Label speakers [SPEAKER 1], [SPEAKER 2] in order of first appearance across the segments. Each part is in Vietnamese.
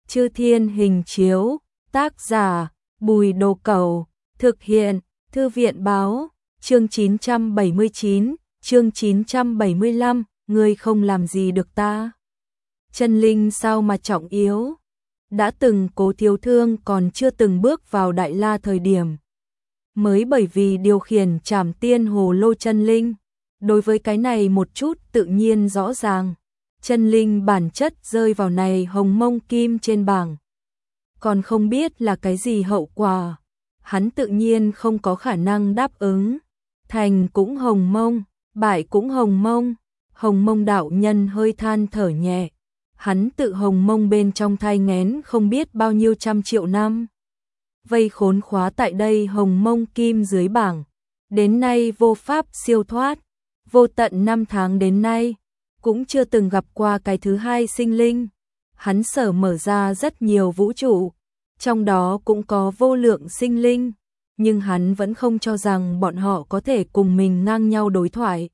[SPEAKER 1] Chư Thiên Hình Chiếu, tác giả, Bùi Đồ Cẩu, thực hiện, Thư viện báo, chương 979, chương 975, ngươi không làm gì được ta. Chân linh sao mà trọng yếu? Đã từng Cố Thiếu Thương còn chưa từng bước vào Đại La thời điểm. Mới bởi vì điều khiển Trảm Tiên Hồ Lô chân linh, đối với cái này một chút tự nhiên rõ ràng. Chân linh bản chất rơi vào này hồng mông kim trên bảng. Còn không biết là cái gì hậu quả. Hắn tự nhiên không có khả năng đáp ứng. Thành cũng hồng mông, bại cũng hồng mông. Hồng mông đạo nhân hơi than thở nhẹ. Hắn tự hồng mông bên trong thai nghén không biết bao nhiêu trăm triệu năm. Vây khốn khóa tại đây hồng mông kim dưới bảng. Đến nay vô pháp siêu thoát. Vô tận 5 tháng đến nay, cũng chưa từng gặp qua cái thứ hai sinh linh. Hắn sở mở ra rất nhiều vũ trụ, trong đó cũng có vô lượng sinh linh, nhưng hắn vẫn không cho rằng bọn họ có thể cùng mình ngang nhau đối thoại.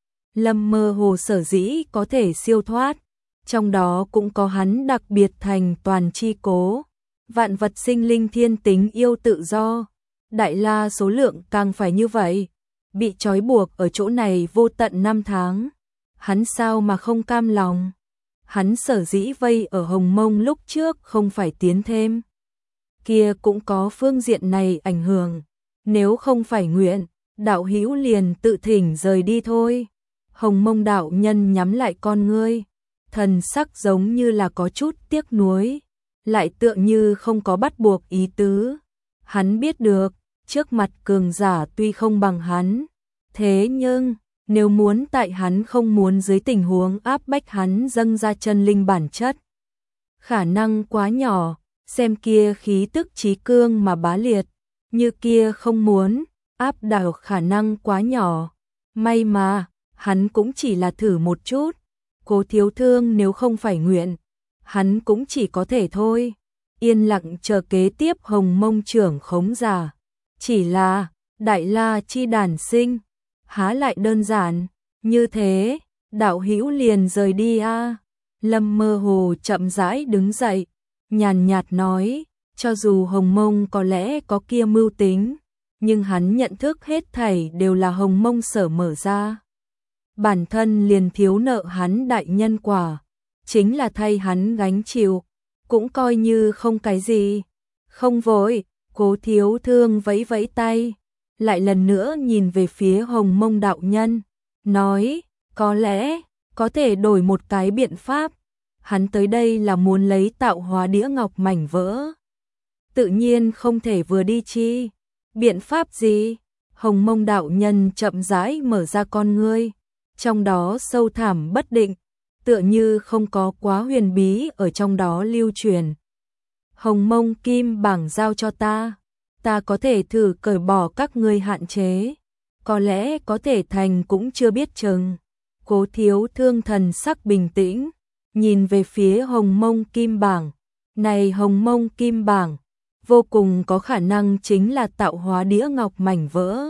[SPEAKER 1] Lâm Mơ Hồ sở dĩ có thể siêu thoát, trong đó cũng có hắn đặc biệt thành toàn chi cố. Vạn vật sinh linh thiên tính yêu tự do, Đại La số lượng càng phải như vậy, bị trói buộc ở chỗ này vô tận 5 tháng. Hắn sao mà không cam lòng? Hắn sở dĩ vây ở hồng mông lúc trước không phải tiến thêm. Kia cũng có phương diện này ảnh hưởng. Nếu không phải nguyện, đạo hữu liền tự thỉnh rời đi thôi. Hồng mông đạo nhân nhắm lại con ngươi. Thần sắc giống như là có chút tiếc nuối. Lại tựa như không có bắt buộc ý tứ. Hắn biết được, trước mặt cường giả tuy không bằng hắn. Thế nhưng, nếu muốn tại hắn không muốn dưới tình huống áp bách hắn dâng ra chân linh bản chất. Khả năng quá nhỏ, xem kia khí tức trí cương mà bá liệt, như kia không muốn, áp đảo khả năng quá nhỏ. May mà, hắn cũng chỉ là thử một chút, Cố Thiếu Thương nếu không phải nguyện, hắn cũng chỉ có thể thôi. Yên lặng chờ kế tiếp hồng mông trưởng khống giả. Chỉ là, Đại La chi đản sinh. Há lại đơn giản, như thế, đạo hữu liền rời đi a. Lâm Mơ Hồ chậm rãi đứng dậy, nhàn nhạt nói, cho dù hồng mông có lẽ có kia mưu tính, nhưng hắn nhận thức hết thảy đều là hồng mông sở mở ra. Bản thân liền thiếu nợ hắn đại nhân quả, chính là thay hắn gánh chịu, cũng coi như không cái gì. Không vội, Cố Thiếu Thương vẫy vẫy tay. Lại lần nữa nhìn về phía hồng mông đạo nhân, nói, có lẽ, có thể đổi một cái biện pháp. Hắn tới đây là muốn lấy tạo hóa đĩa ngọc mảnh vỡ. Tự nhiên không thể vừa đi chi. Biện pháp gì? Hồng mông đạo nhân chậm rãi mở ra con ngươi, trong đó sâu thẳm bất định, tựa như không có quá huyền bí ở trong đó lưu truyền. Hồng mông kim bảng giao cho ta. Ta có thể thử cởi bỏ các ngươi hạn chế, có lẽ có thể thành cũng chưa biết chừng. Cố Thiếu Thương thần sắc bình tĩnh, nhìn về phía hồng mông kim bảng. Này hồng mông kim bảng, vô cùng có khả năng chính là tạo hóa đĩa ngọc mảnh vỡ.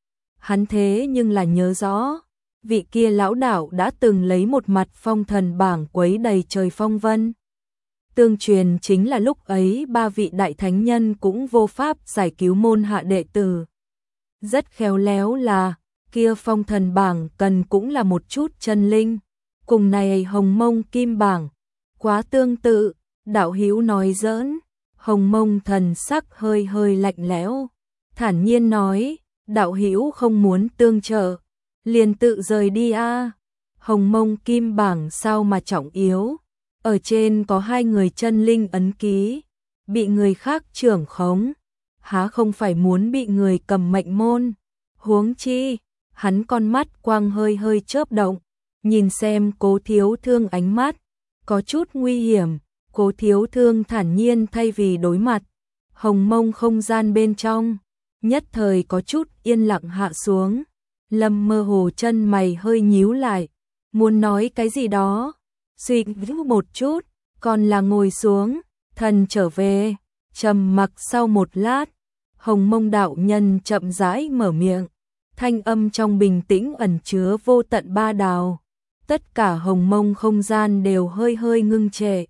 [SPEAKER 1] Hắn thế nhưng là nhớ rõ, vị kia lão đạo đã từng lấy một mặt phong thần bảng quấy đầy trời phong vân. Tương truyền chính là lúc ấy 3 vị đại thánh nhân cũng vô pháp giải cứu môn hạ đệ tử. Rất khéo léo là, kia phong thần bảng cần cũng là một chút chân linh. Cùng này hồng mông kim bảng, quá tương tự, đạo hữu nói giỡn. Hồng mông thần sắc hơi hơi lạnh lẽo, thản nhiên nói, đạo hữu không muốn tương trợ, liền tự rời đi a. Hồng mông kim bảng sao mà trọng yếu? Ở trên có 2 người chân linh ấn ký, bị người khác trưởng khống, há không phải muốn bị người cầm mệnh môn. Huống chi, hắn con mắt quang hơi hơi chớp động, nhìn xem Cố Thiếu Thương ánh mắt, có chút nguy hiểm. Cố Thiếu Thương thản nhiên thay vì đối mặt, hồng mông không gian bên trong, nhất thời có chút yên lặng hạ xuống. Lâm Mơ Hồ chân mày hơi nhíu lại, muốn nói cái gì đó. Suy nghĩ một chút, còn là ngồi xuống, thần trở về. Trầm mặc sau một lát, hồng mông đạo nhân chậm rãi mở miệng, thanh âm trong bình tĩnh ẩn chứa vô tận ba đào. Tất cả hồng mông không gian đều hơi hơi ngưng trệ,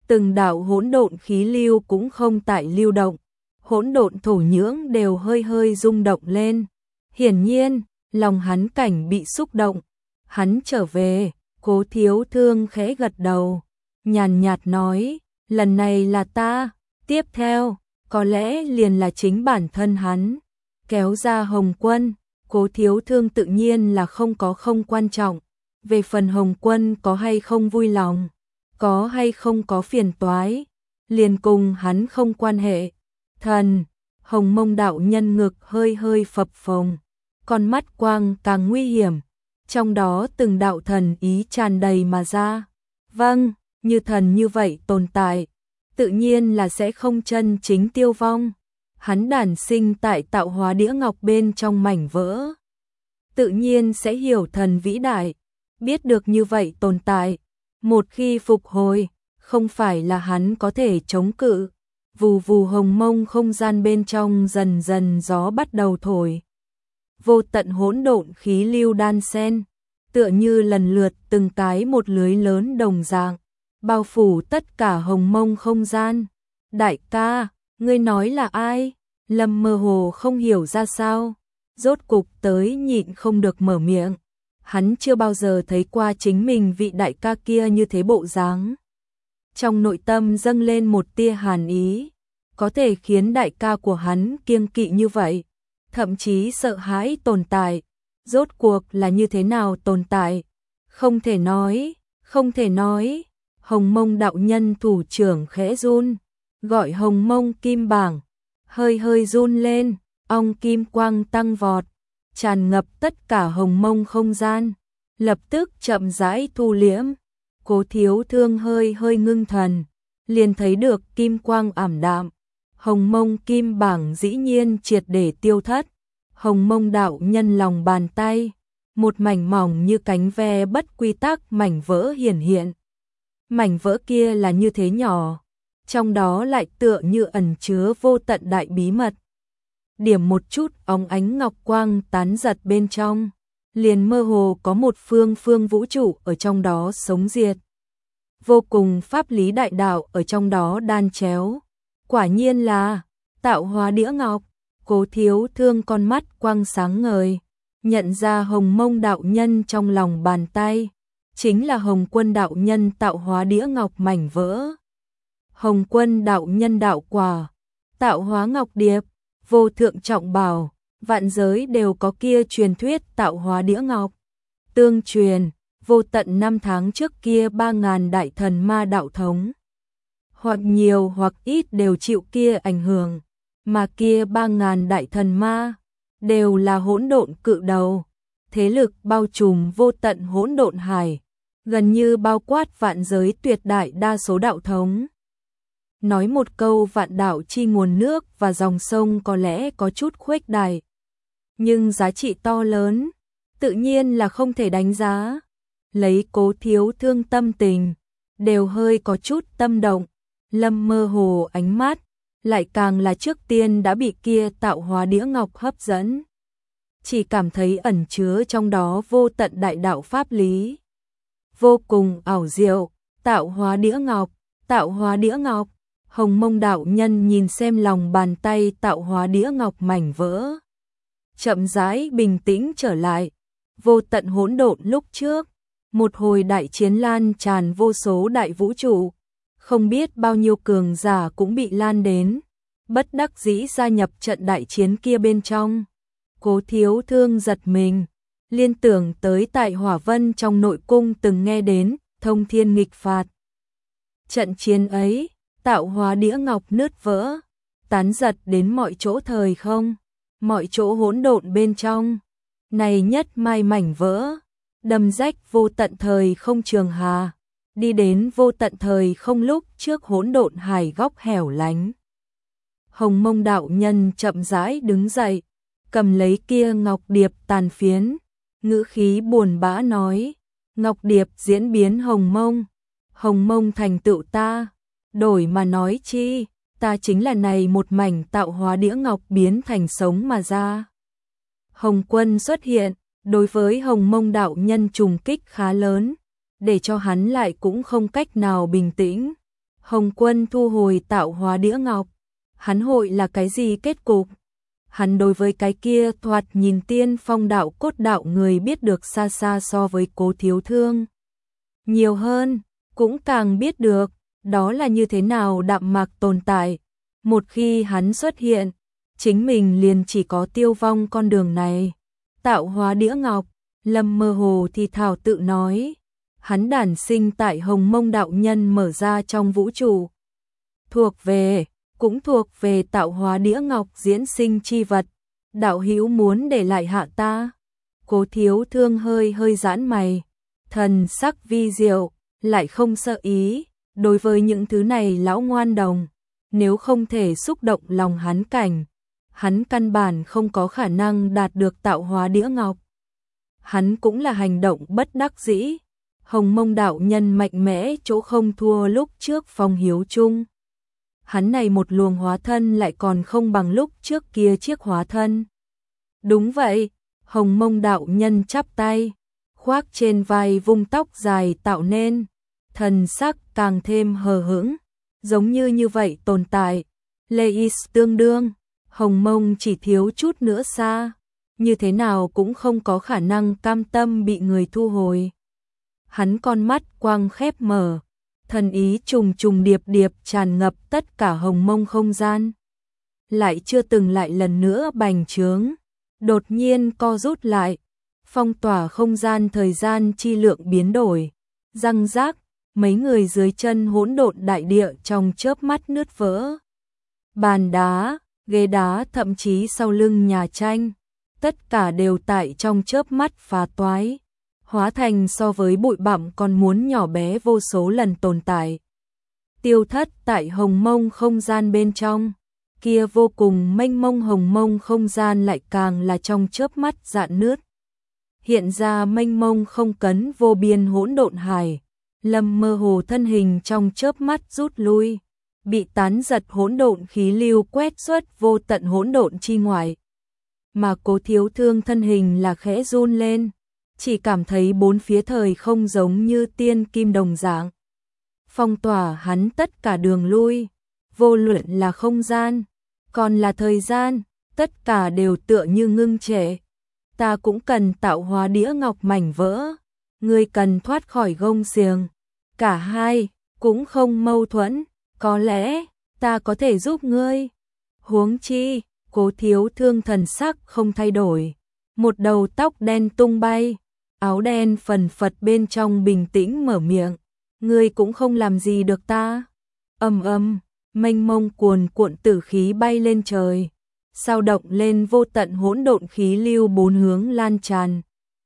[SPEAKER 1] từng đạo hỗn độn khí lưu cũng không tại lưu động, hỗn độn thổ nhưỡng đều hơi hơi rung động lên. Hiển nhiên, lòng hắn cảnh bị xúc động. Hắn trở về, Cố Thiếu Thương khẽ gật đầu, nhàn nhạt nói, lần này là ta, tiếp theo, có lẽ liền là chính bản thân hắn. Kéo ra Hồng Quân, Cố Thiếu Thương tự nhiên là không quan trọng. Về phần Hồng Quân có hay không vui lòng, có hay không có phiền toái, liền cùng hắn không quan hệ. Thần, Hồng Mông đạo nhân ngực hơi hơi phập phồng, con mắt quang càng nguy hiểm, trong đó từng đạo thần ý tràn đầy mà ra. Vâng, như thần như vậy tồn tại, tự nhiên là sẽ không chân chính tiêu vong. Hắn đản sinh tại tạo hóa đĩa ngọc bên trong mảnh vỡ, tự nhiên sẽ hiểu thần vĩ đại, biết được như vậy tồn tại. Một khi phục hồi, không phải là hắn có thể chống cự. Vù vù hồng mông không gian bên trong dần dần gió bắt đầu thổi. Vô tận hỗn độn khí lưu đan xen, tựa như lần lượt từng cái một lưới lớn đồng dạng, bao phủ tất cả hồng mông không gian. Đại ca, ngươi nói là ai? Lâm mơ hồ không hiểu ra sao, rốt cục tới nhịn không được mở miệng. Hắn chưa bao giờ thấy qua chính mình vị đại ca kia như thế bộ dáng. Trong nội tâm dâng lên một tia hàn ý, có thể khiến đại ca của hắn kiêng kỵ như vậy, thậm chí sợ hãi tồn tại. Rốt cuộc là như thế nào tồn tại? Không thể nói, không thể nói. Hồng Mông đạo nhân thủ trưởng khẽ run, gọi Hồng Mông kim bảng, hơi hơi run lên, ong kim quang tăng vọt, tràn ngập tất cả hồng mông không gian, lập tức chậm rãi thu liễm. Cố Thiếu Thương hơi hơi ngưng thần, liền thấy được kim quang ảm đạm, hồng mông kim bảng dĩ nhiên triệt để tiêu thất. Hồng Mông đạo nhân lòng bàn tay, một mảnh mỏng như cánh ve bất quy tắc mảnh vỡ hiển hiện. Mảnh vỡ kia là như thế nhỏ, trong đó lại tựa như ẩn chứa vô tận đại bí mật. Điểm một chút óng ánh ngọc quang tán giật bên trong, liền mơ hồ có một phương phương vũ trụ ở trong đó sống diệt. Vô cùng pháp lý đại đạo ở trong đó đan chéo. Quả nhiên là tạo hóa đĩa ngọc. Cố Thiếu Thương con mắt quang sáng ngời, nhận ra Hồng Mông đạo nhân trong lòng bàn tay, chính là Hồng Quân đạo nhân tạo hóa đĩa ngọc mảnh vỡ. Hồng Quân đạo nhân đạo quả, tạo hóa ngọc điệp, vô thượng trọng bảo, vạn giới đều có kia truyền thuyết tạo hóa đĩa ngọc. Tương truyền, vô tận năm tháng trước kia 3.000 đại thần ma đạo thống, hoặc nhiều hoặc ít đều chịu kia ảnh hưởng, mà kia 3.000 đại thần ma đều là hỗn độn cự đầu, thế lực bao trùm vô tận hỗn độn hải, gần như bao quát vạn giới tuyệt đại đa số đạo thống. Nói một câu vạn đạo chi nguồn nước và dòng sông có lẽ có chút khuếch đại, nhưng giá trị to lớn, tự nhiên là không thể đánh giá. Lấy Cố Thiếu Thương tâm tình, đều hơi có chút tâm động, Lâm mơ hồ ánh mắt, lại càng là trước tiên đã bị kia tạo hóa đĩa ngọc hấp dẫn. Chỉ cảm thấy ẩn chứa trong đó vô tận đại đạo pháp lý. Vô cùng ảo diệu, tạo hóa đĩa ngọc, tạo hóa đĩa ngọc. Hồng Mông đạo nhân nhìn xem lòng bàn tay tạo hóa đĩa ngọc mảnh vỡ, chậm rãi bình tĩnh trở lại. Vô tận hỗn độn lúc trước, một hồi đại chiến lan tràn vô số đại vũ trụ, không biết bao nhiêu cường giả cũng bị lan đến, bất đắc dĩ gia nhập trận đại chiến kia bên trong. Cố Thiếu Thương giật mình, liên tưởng tới tại Hỏa Vân trong nội cung từng nghe đến thông thiên nghịch phạt. Trận chiến ấy, tạo hóa đĩa ngọc nứt vỡ, tán giật đến mọi chỗ thời không, mọi chỗ hỗn độn bên trong. Này nhất mai mảnh vỡ, đâm rách vô tận thời không trường hà, đi đến vô tận thời không lúc trước hỗn độn hải góc hẻo lánh. Hồng Mông đạo nhân chậm rãi đứng dậy, cầm lấy kia ngọc điệp tàn phiến, ngữ khí buồn bã nói, ngọc điệp diễn biến Hồng Mông thành tựu ta, đổi mà nói chi, ta chính là này một mảnh tạo hóa đĩa ngọc biến thành sống mà ra. Hồng Quân xuất hiện, đối với Hồng Mông đạo nhân trùng kích khá lớn, để cho hắn lại cũng không cách nào bình tĩnh. Hồng Quân thu hồi tạo hóa đĩa ngọc, hắn hội là cái gì kết cục? Hắn đối với cái kia thoạt nhìn tiên phong đạo cốt đạo người biết được xa xa so với Cố Thiếu Thương. Nhiều hơn, cũng càng biết được, đó là như thế nào đạm mạc tồn tại. Một khi hắn xuất hiện, chính mình liền chỉ có tiêu vong con đường này. Tạo hóa đĩa ngọc, Lâm mơ hồ thì thảo tự nói. Hắn đản sinh tại Hồng Mông đạo nhân mở ra trong vũ trụ. Cũng thuộc về tạo hóa đĩa ngọc diễn sinh chi vật. Đạo hữu muốn để lại hạ ta. Cố Thiếu Thương hơi giãn mày. Thần sắc vi diệu, lại không sợ ý. Đối với những thứ này lão ngoan đồng, nếu không thể xúc động lòng hắn cảnh, hắn căn bản không có khả năng đạt được tạo hóa đĩa ngọc. Hắn cũng là hành động bất đắc dĩ. Hồng Mông đạo nhân mạnh mẽ chỗ không thua lúc trước Phong Hiếu Trung. Hắn này một luồng hóa thân lại còn không bằng lúc trước kia chiếc hóa thân. Đúng vậy, Hồng Mông đạo nhân chắp tay, khoác trên vai vung tóc dài tạo nên, thần sắc càng thêm hờ hững, giống như vậy tồn tại. Leis tương đương, Hồng Mông chỉ thiếu chút nữa xa, như thế nào cũng không có khả năng cam tâm bị người thu hồi. Hắn con mắt quang khép mở, thần ý trùng trùng điệp điệp tràn ngập tất cả Hồng Mông không gian. Lại chưa từng lại lần nữa bành trướng, đột nhiên co rút lại, phong tỏa không gian thời gian chi lượng biến đổi, răng rác, mấy người dưới chân hỗn độn đại địa trong chớp mắt nứt vỡ. Bàn đá, ghế đá thậm chí sau lưng nhà tranh, tất cả đều tại trong chớp mắt phá toái, hóa thành so với bụi bặm còn muốn nhỏ bé vô số lần tồn tại. Tiêu thất tại Hồng Mông không gian bên trong, kia vô cùng mênh mông Hồng Mông không gian lại càng là trong chớp mắt rạn nứt. Hiện ra mênh mông không cấn vô biên hỗn độn hải, Lâm mơ hồ thân hình trong chớp mắt rút lui, bị tán giật hỗn độn khí lưu quét xuất vô tận hỗn độn chi ngoại. Mà Cố Thiếu Thương thân hình là khẽ run lên, chỉ cảm thấy bốn phía thời không giống như tiên kim đồng dạng, phong tỏa hắn tất cả đường lui, vô luận là không gian, còn là thời gian, tất cả đều tựa như ngưng trệ. Ta cũng cần tạo hóa đĩa ngọc mảnh vỡ, ngươi cần thoát khỏi gông xiềng, cả hai cũng không mâu thuẫn, có lẽ ta có thể giúp ngươi. Huống chi, Cố Thiếu Thương thần sắc không thay đổi, một đầu tóc đen tung bay, áo đen phần phật bên trong bình tĩnh mở miệng, ngươi cũng không làm gì được ta. Ầm, mênh mông cuồn cuộn tử khí bay lên trời, sao động lên vô tận hỗn độn khí lưu bốn hướng lan tràn.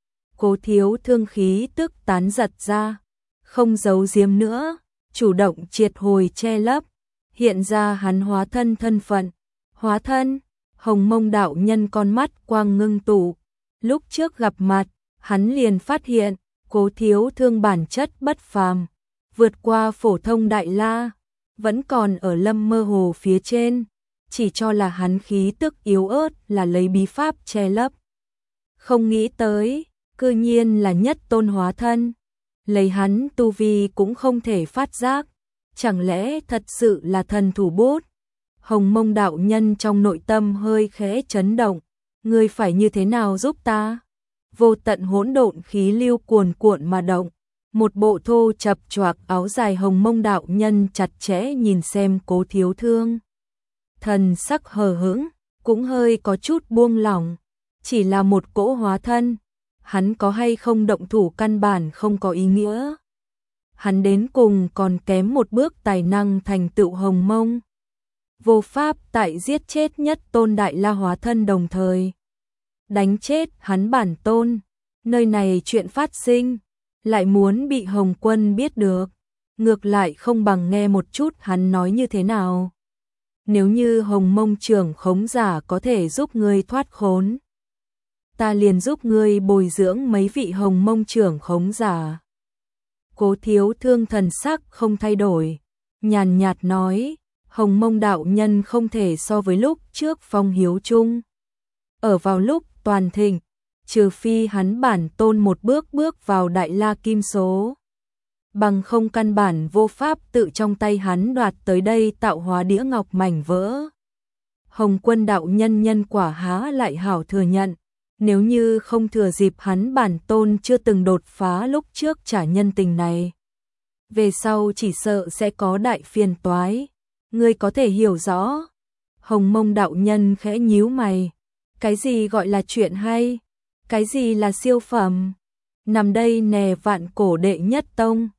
[SPEAKER 1] Cố Thiếu Thương khí tức tán giật ra, không giấu giếm nữa, chủ động triệt hồi che lấp, hiện ra hắn hóa thân thân phận. Hóa thân, Hồng Mông đạo nhân con mắt quang ngưng tụ, lúc trước gặp mặt, hắn liền phát hiện, Cố Thiếu Thương bản chất bất phàm, vượt qua phổ thông đại la, vẫn còn ở Lâm mơ hồ phía trên, chỉ cho là hắn khí tức yếu ớt là lấy bí pháp che lấp. Không nghĩ tới, cư nhiên là nhất tôn hóa thân, lấy hắn tu vi cũng không thể phát giác, chẳng lẽ thật sự là thần thủ bút. Hồng Mông đạo nhân trong nội tâm hơi khẽ chấn động, ngươi phải như thế nào giúp ta? Vô tận hỗn độn khí lưu cuồn cuộn mà động, một bộ thô chập choạc áo dài Hồng Mông đạo nhân chặt chẽ nhìn xem Cố Thiếu Thương. Thần sắc hờ hững, cũng hơi có chút buông lỏng, chỉ là một cỗ hóa thân, hắn có hay không động thủ căn bản không có ý nghĩa. Hắn đến cùng còn kém một bước tài năng thành tựu Hồng Mông. Vô pháp tại giết chết nhất tôn đại la hóa thân đồng thời. Đánh chết hắn bản tôn, nơi này chuyện phát sinh, lại muốn bị Hồng Quân biết được, ngược lại không bằng nghe một chút hắn nói như thế nào. Nếu như Hồng Mông trưởng khống giả có thể giúp ngươi thoát khốn, ta liền giúp ngươi bồi dưỡng mấy vị Hồng Mông trưởng khống giả. Cố Thiếu Thương thần sắc không thay đổi, nhàn nhạt nói, Hồng Mông đạo nhân không thể so với lúc trước Phong Hiếu Trung. Ở vào lúc toàn thịnh, trừ phi hắn bản tôn một bước bước vào đại la kim số. bằng không căn bản vô pháp tự trong tay hắn đoạt tới đây tạo hóa đĩa ngọc mảnh vỡ. Hồng Quân đạo nhân nhân quả há lại hảo thừa nhận, nếu như không thừa dịp hắn bản tôn chưa từng đột phá lúc trước trả nhân tình này, về sau chỉ sợ sẽ có đại phiền toái. Ngươi có thể hiểu rõ. Hồng Mông đạo nhân khẽ nhíu mày. Cái gì gọi là chuyện hay? Cái gì là siêu phẩm? Nằm đây nè vạn cổ đệ nhất tông.